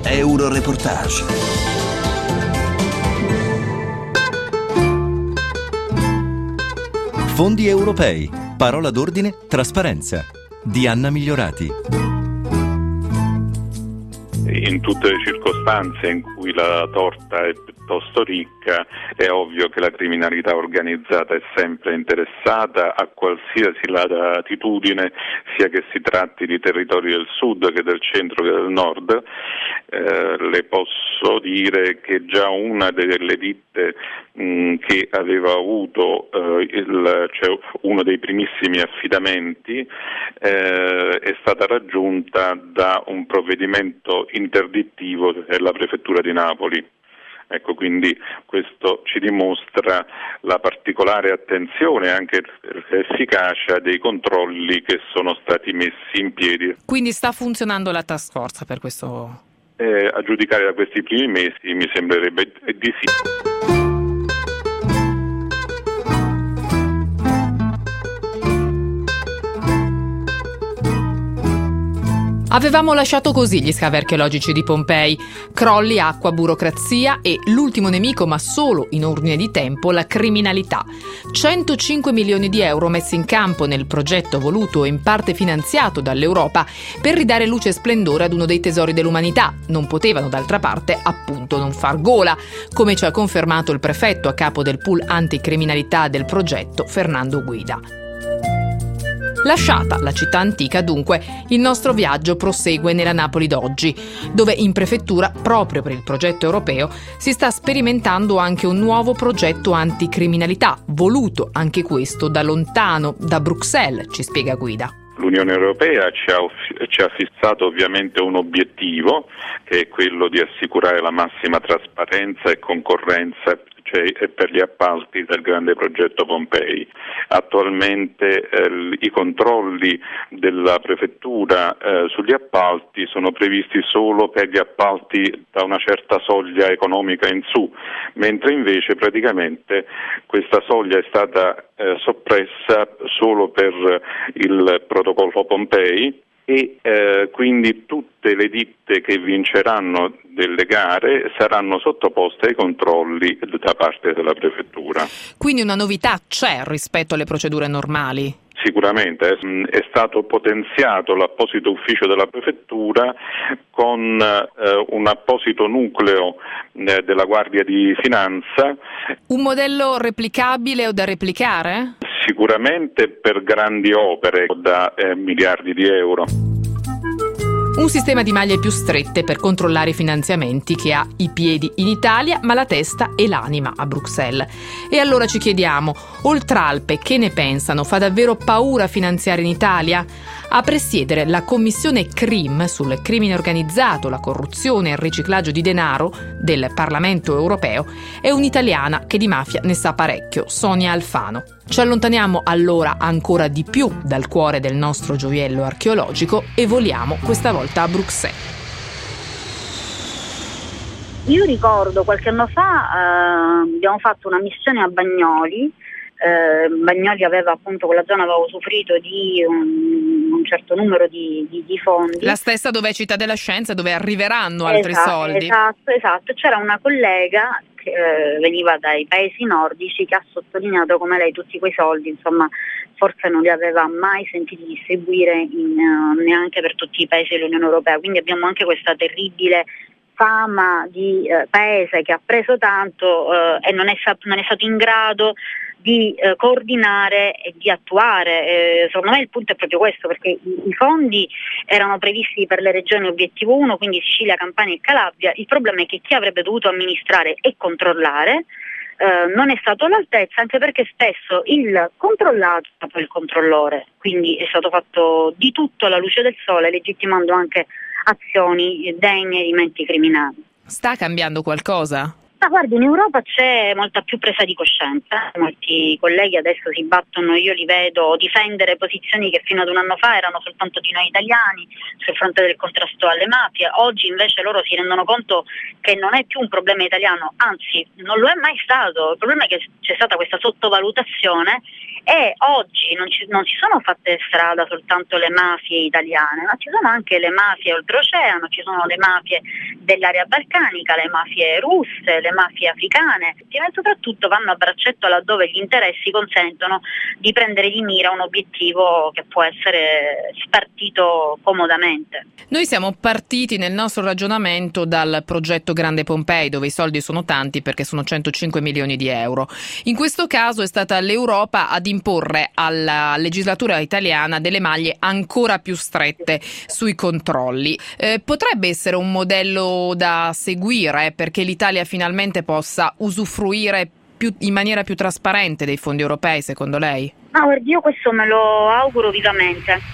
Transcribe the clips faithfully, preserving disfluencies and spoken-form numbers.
Euroreportage. Fondi europei. Parola d'ordine, trasparenza. Di Anna Migliorati. In tutte le circostanze in cui la torta è piuttosto ricca, è ovvio che la criminalità organizzata è sempre interessata a qualsiasi latitudine, sia che si tratti di territori del sud che del centro che del nord. Eh, le posso dire che già una delle ditte mh, che aveva avuto eh, il, cioè uno dei primissimi affidamenti eh, è stata raggiunta da un provvedimento interdittivo della prefettura di Napoli. Ecco, quindi questo ci dimostra la particolare attenzione e anche l'efficacia dei controlli che sono stati messi in piedi. Quindi sta funzionando la task force per questo? Eh, a giudicare da questi primi mesi mi sembrerebbe di sì. Avevamo lasciato così gli scavi archeologici di Pompei: crolli, acqua, burocrazia e l'ultimo nemico, ma solo in ordine di tempo, la criminalità. centocinque milioni di euro messi in campo nel progetto voluto e in parte finanziato dall'Europa per ridare luce e splendore ad uno dei tesori dell'umanità. Non potevano d'altra parte appunto non far gola, come ci ha confermato il prefetto a capo del pool anticriminalità del progetto, Fernando Guida. Lasciata la città antica, dunque, il nostro viaggio prosegue nella Napoli d'oggi, dove in prefettura, proprio per il progetto europeo, si sta sperimentando anche un nuovo progetto anticriminalità, voluto anche questo da lontano, da Bruxelles, ci spiega Guida. L'Unione Europea ci ha, ci ha fissato ovviamente un obiettivo, che è quello di assicurare la massima trasparenza e concorrenza cioè per gli appalti del grande progetto Pompei. Attualmente eh, i controlli della prefettura eh, sugli appalti sono previsti solo per gli appalti da una certa soglia economica in su, mentre invece praticamente questa soglia è stata eh, soppressa solo per il protocollo Pompei e eh, quindi tutte le ditte che vinceranno delle gare saranno sottoposte ai controlli da parte della prefettura. Quindi una novità c'è rispetto alle procedure normali? Sicuramente è stato potenziato l'apposito ufficio della prefettura con eh, un apposito nucleo eh, della Guardia di Finanza. Un modello replicabile o da replicare? Sicuramente per grandi opere da eh, miliardi di euro. Un sistema di maglie più strette per controllare i finanziamenti che ha i piedi in Italia ma la testa e l'anima a Bruxelles. E allora ci chiediamo, Oltralpe che ne pensano? Fa davvero paura finanziare in Italia? A presiedere la commissione C R I M sul crimine organizzato, la corruzione e il riciclaggio di denaro del Parlamento europeo è un'italiana che di mafia ne sa parecchio, Sonia Alfano. Ci allontaniamo allora ancora di più dal cuore del nostro gioiello archeologico e voliamo questa volta a Bruxelles. Io ricordo qualche anno fa eh, abbiamo fatto una missione a Bagnoli. Eh, Bagnoli aveva appunto, quella zona aveva usufruito di un, un certo numero di, di, di fondi. La stessa dove è Città della Scienza, dove arriveranno altri esatto, soldi. Esatto, esatto. C'era una collega che eh, veniva dai paesi nordici che ha sottolineato come lei tutti quei soldi, insomma, forse non li aveva mai sentiti distribuire in, uh, neanche per tutti i paesi dell'Unione Europea. Quindi abbiamo anche questa terribile fama di eh, paese che ha preso tanto eh, e non è, non è stato in grado di eh, coordinare e di attuare. Eh, secondo me il punto è proprio questo, perché i, i fondi erano previsti per le regioni obiettivo uno, quindi Sicilia, Campania e Calabria. Il problema è che chi avrebbe dovuto amministrare e controllare eh, non è stato all'altezza, anche perché spesso il controllato è poi il controllore, quindi è stato fatto di tutto alla luce del sole, legittimando anche azioni degne di menti criminali. Sta cambiando qualcosa? Ma guardi, in Europa c'è molta più presa di coscienza, molti colleghi adesso si battono, io li vedo difendere posizioni che fino ad un anno fa erano soltanto di noi italiani sul fronte del contrasto alle mafie. Oggi invece loro si rendono conto che non è più un problema italiano, anzi non lo è mai stato. Il problema è che c'è stata questa sottovalutazione e oggi non, ci, non si sono fatte strada soltanto le mafie italiane, ma ci sono anche le mafie oltreoceano, ci sono le mafie dell'area balcanica, le mafie russe, le mafie africane, e soprattutto vanno a braccetto laddove gli interessi consentono di prendere di mira un obiettivo che può essere spartito comodamente. Noi siamo partiti nel nostro ragionamento dal progetto Grande Pompei, dove i soldi sono tanti perché sono centocinque milioni di euro. In questo caso è stata l'Europa ad imporre alla legislatura italiana delle maglie ancora più strette sui controlli. Eh, potrebbe essere un modello da seguire perché l'Italia finalmente possa usufruire più, in maniera più trasparente dei fondi europei, secondo lei? No, guardi, io questo me lo auguro vivamente.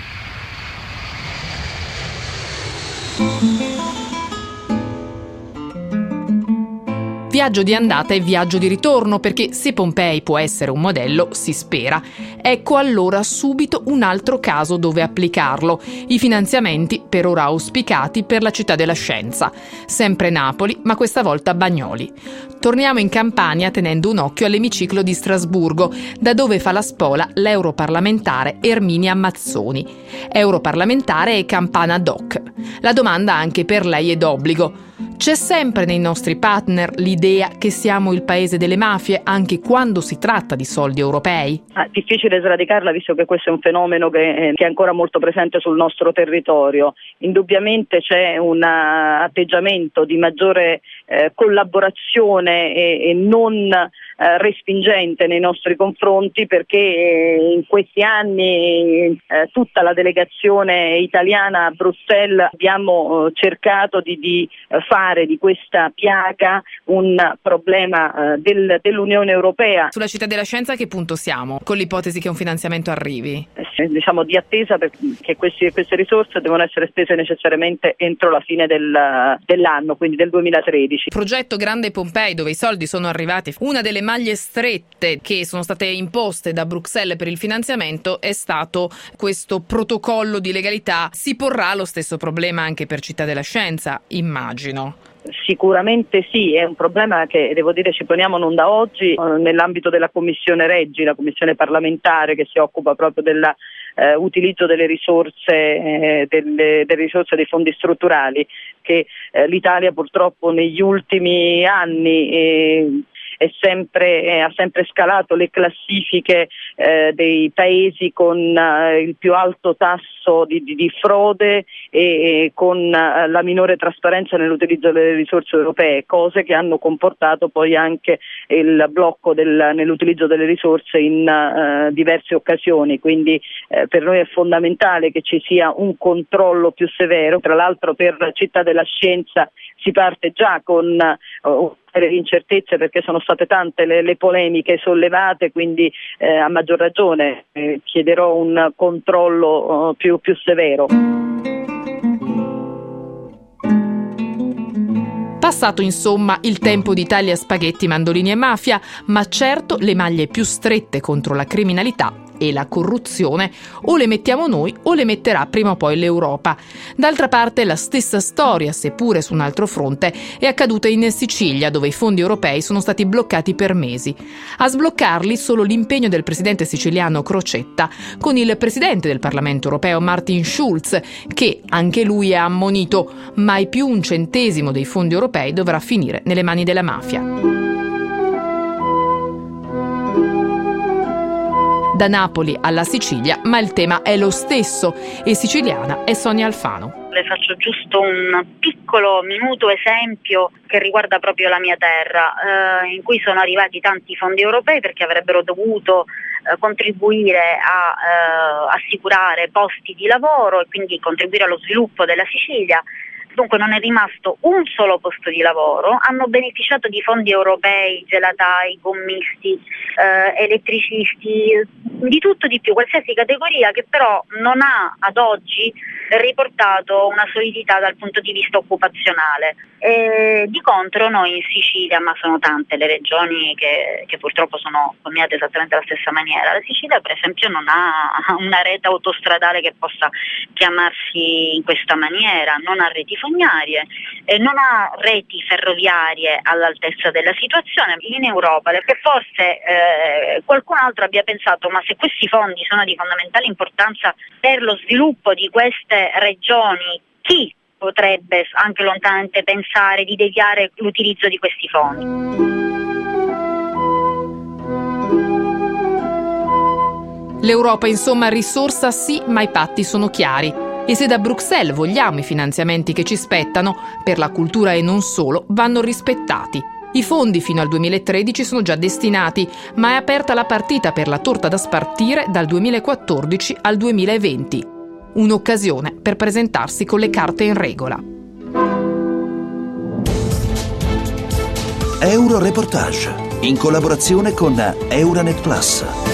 Viaggio di andata e viaggio di ritorno, perché se Pompei può essere un modello, si spera, ecco allora subito un altro caso dove applicarlo: i finanziamenti per ora auspicati per la città della scienza. Sempre Napoli, ma questa volta Bagnoli. Torniamo in Campania tenendo un occhio all'emiciclo di Strasburgo, da dove fa la spola l'europarlamentare Erminia Mazzoni. Europarlamentare e campana doc. La domanda anche per lei è d'obbligo. C'è sempre nei nostri partner l'idea che siamo il paese delle mafie anche quando si tratta di soldi europei? Ah, difficile sradicarla visto che questo è un fenomeno che, che è ancora molto presente sul nostro territorio. Indubbiamente c'è un uh, atteggiamento di maggiore eh, collaborazione e, e non eh, respingente nei nostri confronti, perché eh, in questi anni eh, tutta la delegazione italiana a Bruxelles abbiamo eh, cercato di, di fare di questa piaga un problema eh, del, dell'Unione Europea. Sulla città della scienza a che punto siamo? Con l'ipotesi che un finanziamento arrivi? Eh, diciamo di attesa perché questi, queste risorse devono essere spese necessariamente entro la fine del, dell'anno, quindi del duemilatredici. Progetto Grande Pompei, dove i soldi sono arrivati. Una delle maglie strette che sono state imposte da Bruxelles per il finanziamento è stato questo protocollo di legalità. Si porrà lo stesso problema anche per Città della Scienza, immagino. Sicuramente sì, è un problema che devo dire ci poniamo non da oggi eh, nell'ambito della Commissione Reggi, la commissione parlamentare che si occupa proprio dell'utilizzo eh, delle risorse eh, delle, delle risorse dei fondi strutturali che eh, l'Italia purtroppo negli ultimi anni eh, È sempre, eh, ha sempre scalato le classifiche eh, dei paesi con eh, il più alto tasso di, di, di frode e, e con eh, la minore trasparenza nell'utilizzo delle risorse europee, cose che hanno comportato poi anche il blocco del, nell'utilizzo delle risorse in eh, diverse occasioni. Quindi eh, per noi è fondamentale che ci sia un controllo più severo. Tra l'altro per Città della Scienza si parte già con uh, le incertezze perché sono state tante le, le polemiche sollevate, quindi eh, a maggior ragione eh, chiederò un controllo uh, più, più severo. Passato insomma il tempo di taglia spaghetti, mandolini e mafia, ma certo le maglie più strette contro la criminalità e la corruzione o le mettiamo noi o le metterà prima o poi l'Europa. D'altra parte la stessa storia, seppure su un altro fronte, è accaduta in Sicilia, dove i fondi europei sono stati bloccati per mesi. A sbloccarli solo l'impegno del presidente siciliano Crocetta con il presidente del Parlamento europeo Martin Schulz, che anche lui ha ammonito: mai più un centesimo dei fondi europei dovrà finire nelle mani della mafia. Da Napoli alla Sicilia, ma il tema è lo stesso e siciliana è Sonia Alfano. Le faccio giusto un piccolo minuto esempio che riguarda proprio la mia terra, eh, in cui sono arrivati tanti fondi europei perché avrebbero dovuto eh, contribuire a eh, assicurare posti di lavoro e quindi contribuire allo sviluppo della Sicilia. dunque non è rimasto un solo posto di lavoro, hanno beneficiato di fondi europei, gelatai, gommisti, eh, elettricisti, di tutto di più, qualsiasi categoria che però non ha ad oggi riportato una solidità dal punto di vista occupazionale. E di contro noi in Sicilia, ma sono tante le regioni che, che purtroppo sono combinate esattamente alla stessa maniera, la Sicilia per esempio non ha una rete autostradale che possa chiamarsi in questa maniera, non ha reti fognarie, eh, non ha reti ferroviarie all'altezza della situazione in Europa, perché forse eh, qualcun altro abbia pensato ma se questi fondi sono di fondamentale importanza per lo sviluppo di queste regioni, chi potrebbe anche lontanamente pensare di deviare l'utilizzo di questi fondi? L'Europa insomma risorsa sì, ma i patti sono chiari. E se da Bruxelles vogliamo i finanziamenti che ci spettano, per la cultura e non solo, vanno rispettati. I fondi fino al duemilatredici sono già destinati, ma è aperta la partita per la torta da spartire dal duemilaquattordici al duemilaventi. Un'occasione per presentarsi con le carte in regola. Euroreportage, in collaborazione con Euranet Plus.